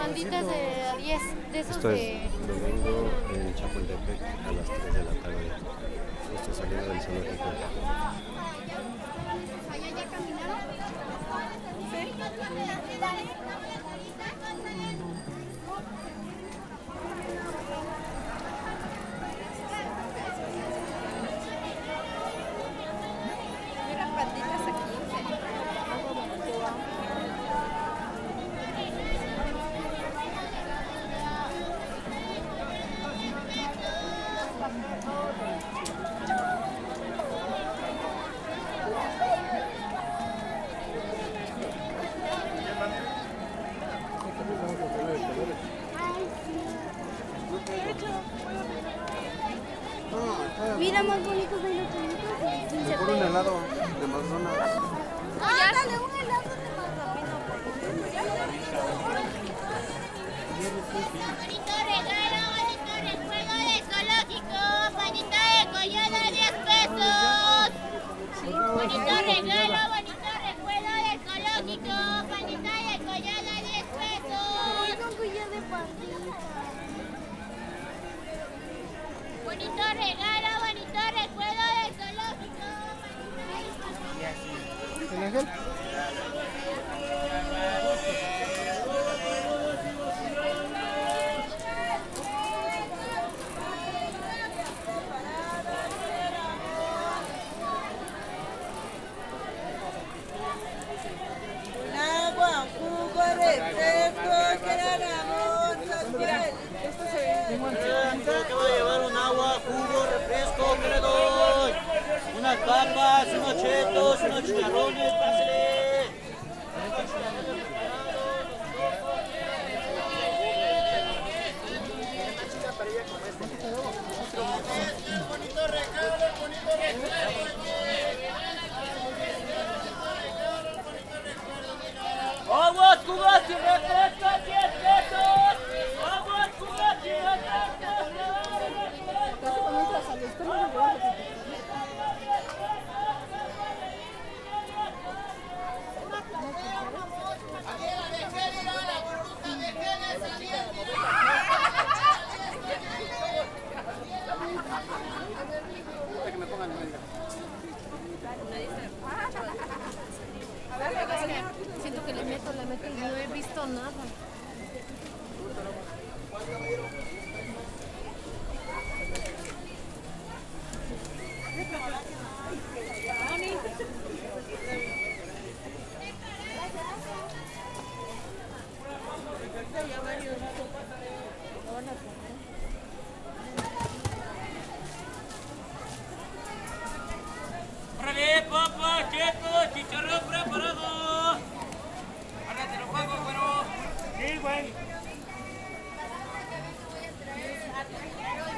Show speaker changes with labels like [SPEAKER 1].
[SPEAKER 1] manditas de a 10, de esos
[SPEAKER 2] Esto es
[SPEAKER 1] de...
[SPEAKER 2] domingo en Chapultepec a las 3 de la tarde. Justo saliendo del zoológico.
[SPEAKER 3] ¿Allá ya caminaron? Mira, patitas aquí.
[SPEAKER 1] Mira, más bonitos de los chiquitos.
[SPEAKER 4] Mejor un helado de McDonald's.
[SPEAKER 3] Dale un helado de mazapino.
[SPEAKER 5] Bonito regalo, bonito recuerdo del zoológico, panita de collada 10 pesos. Bonito regalo, bonito recuerdo del zoológico, panita de collada 10 pesos.
[SPEAKER 1] Con collar de pandita.
[SPEAKER 5] Bonito regalo, bonito recuerdo del zoológico, panita de collada.
[SPEAKER 4] ¿El ángel?
[SPEAKER 6] Agua, jugo, refresco, queramos social.
[SPEAKER 7] Te voy a llevar un agua, jugo, refresco, ¿qué le doy? Unas papas, unos chetos, unos chicharrones, pásale. Aguas, cubas y refrescos, 10 pesos. Aguas, cubas y refrescos.
[SPEAKER 1] Siento que le meto y no he visto nada.
[SPEAKER 7] ¡Órale, papas, chetos, chicharrón preparado! ¡Ahora te lo pago, güero! Sí, güey.